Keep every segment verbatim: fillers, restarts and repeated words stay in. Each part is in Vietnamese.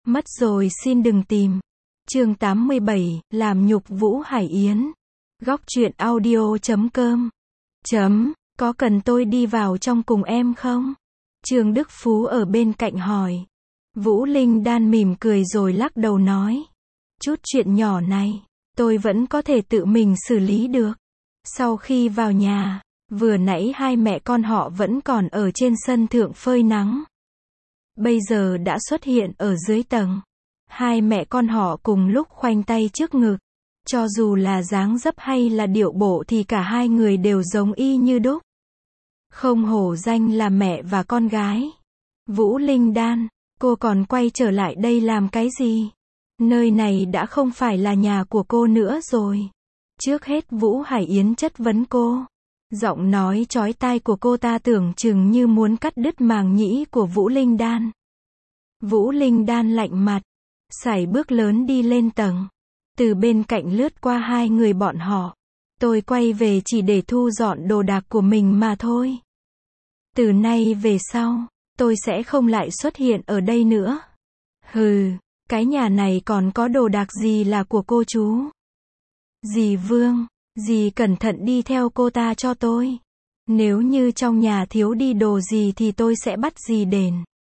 Mất rồi xin đừng tìm. Chương tám mươi bảy, làm nhục Vũ Hải Yến. Góc truyện audio chấm com. Chấm, có cần tôi đi vào trong cùng em không? Trương Đức Phú ở bên cạnh hỏi. Vũ Linh Đan mỉm cười rồi lắc đầu nói. Chút chuyện nhỏ này, tôi vẫn có thể tự mình xử lý được. Sau khi vào nhà, vừa nãy hai mẹ con họ vẫn còn ở trên sân thượng phơi nắng. Bây giờ đã xuất hiện ở dưới tầng. Hai mẹ con họ cùng lúc khoanh tay trước ngực. Cho dù là dáng dấp hay là điệu bộ thì cả hai người đều giống y như đúc. Không hổ danh là mẹ và con gái. Vũ Linh Đan, cô còn quay trở lại đây làm cái gì? Nơi này đã không phải là nhà của cô nữa rồi. Trước hết Vũ Hải Yến chất vấn cô. Giọng nói chói tai của cô ta tưởng chừng như muốn cắt đứt màng nhĩ của Vũ Linh Đan. Vũ Linh Đan lạnh mặt, sải bước lớn đi lên tầng. Từ bên cạnh lướt qua hai người bọn họ. Tôi quay về chỉ để thu dọn đồ đạc của mình mà thôi. Từ nay về sau, tôi sẽ không lại xuất hiện ở đây nữa. Hừ, cái nhà này còn có đồ đạc gì là của cô chú? Dì Vương, dì cẩn thận đi theo cô ta cho tôi. Nếu như trong nhà thiếu đi đồ gì thì tôi sẽ bắt dì đền.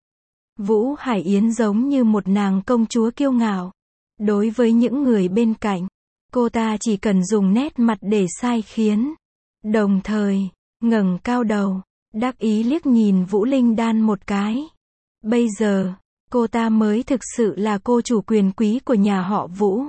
Vũ Hải Yến giống như một nàng công chúa kiêu ngạo. Đối với những người bên cạnh, cô ta chỉ cần dùng nét mặt để sai khiến. Đồng thời, ngẩng cao đầu, đắc ý liếc nhìn Vũ Linh Đan một cái. Bây giờ, cô ta mới thực sự là cô chủ quyền quý của nhà họ Vũ.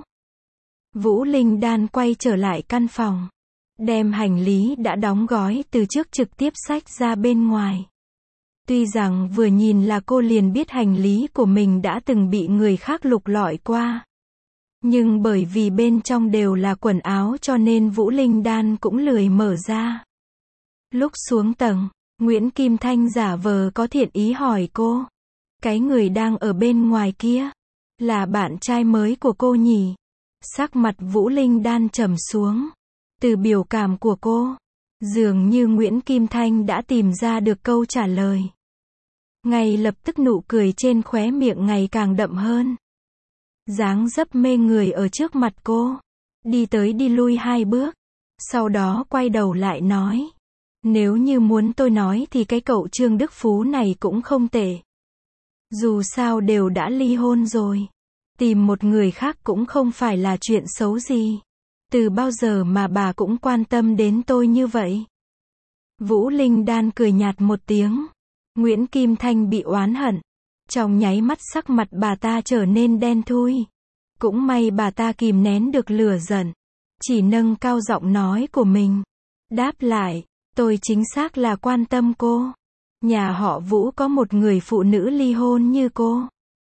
Vũ Linh Đan quay trở lại căn phòng. Đem hành lý đã đóng gói từ trước trực tiếp xách ra bên ngoài. Tuy rằng vừa nhìn là cô liền biết hành lý của mình đã từng bị người khác lục lọi qua. Nhưng bởi vì bên trong đều là quần áo cho nên Vũ Linh Đan cũng lười mở ra. Lúc xuống tầng, Nguyễn Kim Thanh giả vờ có thiện ý hỏi cô. Cái người đang ở bên ngoài kia, là bạn trai mới của cô nhỉ? Sắc mặt Vũ Linh Đan trầm xuống. Từ biểu cảm của cô, dường như Nguyễn Kim Thanh đã tìm ra được câu trả lời. Ngay lập tức nụ cười trên khóe miệng ngày càng đậm hơn. Dáng dấp mê người ở trước mặt cô. Đi tới đi lui hai bước. Sau đó quay đầu lại nói. Nếu như muốn tôi nói thì cái cậu Trương Đức Phú này cũng không tệ. Dù sao đều đã ly hôn rồi. Tìm một người khác cũng không phải là chuyện xấu gì. Từ bao giờ mà bà cũng quan tâm đến tôi như vậy? Vũ Linh Đan cười nhạt một tiếng. Nguyễn Kim Thanh bị oán hận. Trong nháy mắt sắc mặt bà ta trở nên đen thui. Cũng may bà ta kìm nén được lửa giận. Chỉ nâng cao giọng nói của mình. Đáp lại, tôi chính xác là quan tâm cô. Nhà họ Vũ có một người phụ nữ ly hôn như cô.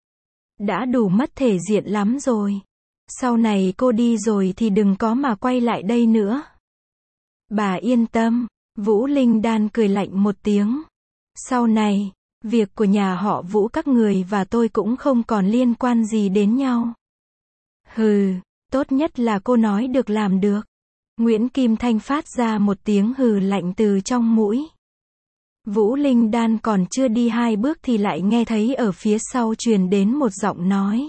Đã đủ mất thể diện lắm rồi. Sau này cô đi rồi thì đừng có mà quay lại đây nữa. Bà yên tâm, Vũ Linh Đan cười lạnh một tiếng. Sau này, việc của nhà họ Vũ các người và tôi cũng không còn liên quan gì đến nhau. Hừ, tốt nhất là cô nói được làm được. Nguyễn Kim Thanh phát ra một tiếng hừ lạnh từ trong mũi. Vũ Linh Đan còn chưa đi hai bước thì lại nghe thấy ở phía sau truyền đến một giọng nói.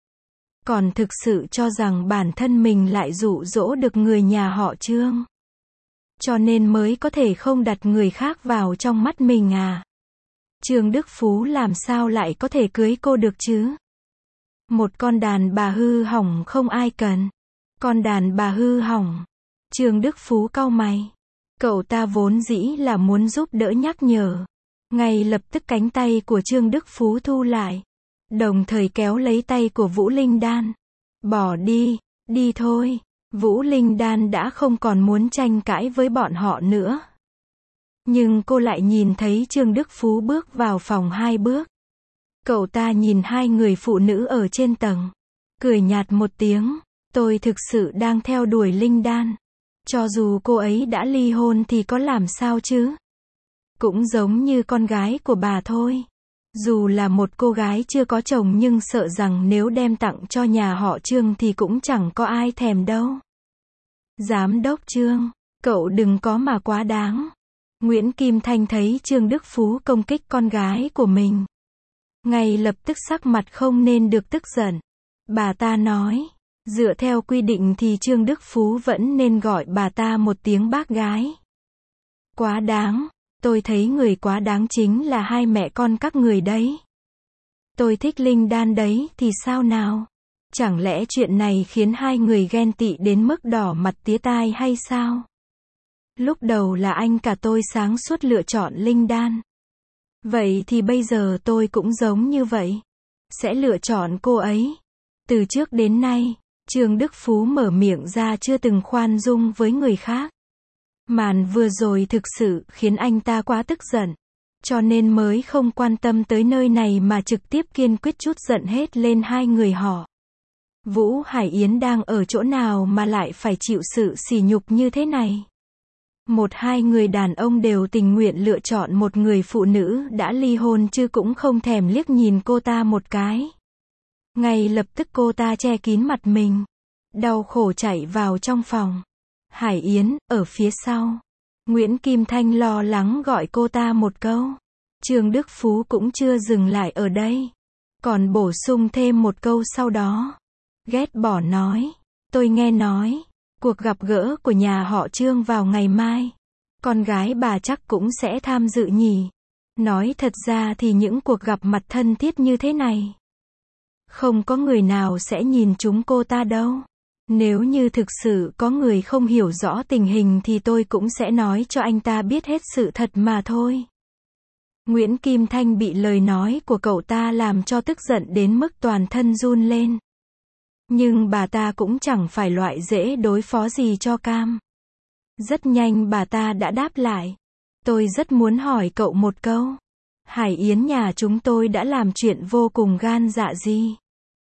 Còn thực sự cho rằng bản thân mình lại dụ dỗ được người nhà họ Trương. Cho nên mới có thể không đặt người khác vào trong mắt mình à? Trương Đức Phú làm sao lại có thể cưới cô được chứ? Một con đàn bà hư hỏng không ai cần. Con đàn bà hư hỏng. Trương Đức Phú cau mày. Cậu ta vốn dĩ là muốn giúp đỡ nhắc nhở. Ngay lập tức cánh tay của Trương Đức Phú thu lại. Đồng thời kéo lấy tay của Vũ Linh Đan. Bỏ đi, đi thôi. Vũ Linh Đan đã không còn muốn tranh cãi với bọn họ nữa. Nhưng cô lại nhìn thấy Trương Đức Phú bước vào phòng hai bước. Cậu ta nhìn hai người phụ nữ ở trên tầng. Cười nhạt một tiếng. Tôi thực sự đang theo đuổi Linh Đan. Cho dù cô ấy đã ly hôn thì có làm sao chứ? Cũng giống như con gái của bà thôi. Dù là một cô gái chưa có chồng nhưng sợ rằng nếu đem tặng cho nhà họ Trương thì cũng chẳng có ai thèm đâu. Giám đốc Trương, cậu đừng có mà quá đáng. Nguyễn Kim Thanh thấy Trương Đức Phú công kích con gái của mình. ngay lập tức sắc mặt không nên được tức giận. Bà ta nói, dựa theo quy định thì Trương Đức Phú vẫn nên gọi bà ta một tiếng bác gái. Quá đáng, tôi thấy người quá đáng chính là hai mẹ con các người đấy. Tôi thích Linh Đan đấy, thì sao nào? Chẳng lẽ chuyện này khiến hai người ghen tị đến mức đỏ mặt tía tai hay sao? Lúc đầu là anh cả tôi sáng suốt lựa chọn Linh Đan. Vậy thì bây giờ tôi cũng giống như vậy. Sẽ lựa chọn cô ấy. Từ trước đến nay, Trương Đức Phú mở miệng ra chưa từng khoan dung với người khác. Màn vừa rồi thực sự khiến anh ta quá tức giận. Cho nên mới không quan tâm tới nơi này mà trực tiếp kiên quyết trút giận hết lên hai người họ. Vũ Hải Yến đang ở chỗ nào mà lại phải chịu sự sỉ nhục như thế này? Một hai người đàn ông đều tình nguyện lựa chọn một người phụ nữ đã ly hôn chứ cũng không thèm liếc nhìn cô ta một cái. Ngay lập tức cô ta che kín mặt mình. Đau khổ chạy vào trong phòng. Hải Yến, ở phía sau. Nguyễn Kim Thanh lo lắng gọi cô ta một câu. Trương Đức Phú cũng chưa dừng lại ở đây. Còn bổ sung thêm một câu sau đó. Ghét bỏ nói. Tôi nghe nói. Cuộc gặp gỡ của nhà họ Trương vào ngày mai. Con gái bà chắc cũng sẽ tham dự nhỉ. Nói thật ra thì những cuộc gặp mặt thân thiết như thế này. Không có người nào sẽ nhìn chúng cô ta đâu. Nếu như thực sự có người không hiểu rõ tình hình thì tôi cũng sẽ nói cho anh ta biết hết sự thật mà thôi. Nguyễn Kim Thanh bị lời nói của cậu ta làm cho tức giận đến mức toàn thân run lên. Nhưng bà ta cũng chẳng phải loại dễ đối phó gì cho cam. Rất nhanh bà ta đã đáp lại. Tôi rất muốn hỏi cậu một câu. Hải Yến nhà chúng tôi đã làm chuyện vô cùng gan dạ gì?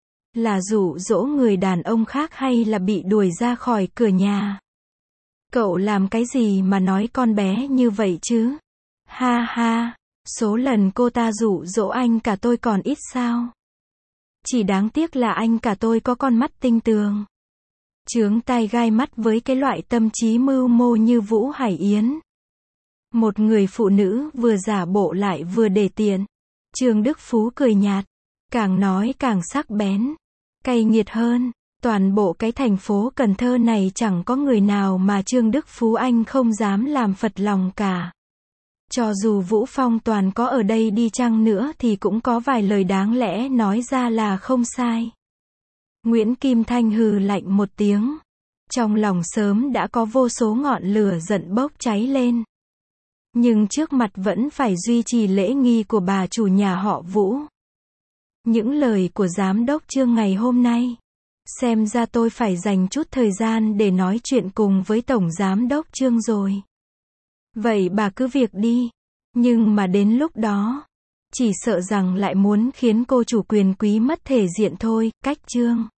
Là dụ dỗ người đàn ông khác hay là bị đuổi ra khỏi cửa nhà? Cậu làm cái gì mà nói con bé như vậy chứ? Ha ha, số lần cô ta dụ dỗ anh cả tôi còn ít sao? Chỉ đáng tiếc là anh cả tôi có con mắt tinh tường. Chướng tai gai mắt với cái loại tâm trí mưu mô như Vũ Hải Yến. Một người phụ nữ vừa giả bộ lại vừa để tiền. Trương Đức Phú cười nhạt. Càng nói càng sắc bén. Cay nghiệt hơn. Toàn bộ cái thành phố Cần Thơ này chẳng có người nào mà Trương Đức Phú anh không dám làm phật lòng cả. Cho dù Vũ Phong Toàn có ở đây đi chăng nữa thì cũng có vài lời đáng lẽ nói ra là không sai. Nguyễn Kim Thanh hừ lạnh một tiếng. Trong lòng sớm đã có vô số ngọn lửa giận bốc cháy lên. Nhưng trước mặt vẫn phải duy trì lễ nghi của bà chủ nhà họ Vũ. Những lời của giám đốc Trương ngày hôm nay. Xem ra tôi phải dành chút thời gian để nói chuyện cùng với tổng giám đốc Trương rồi. Vậy bà cứ việc đi. Nhưng mà đến lúc đó, chỉ sợ rằng lại muốn khiến cô chủ quyền quý mất thể diện thôi, cách Trương.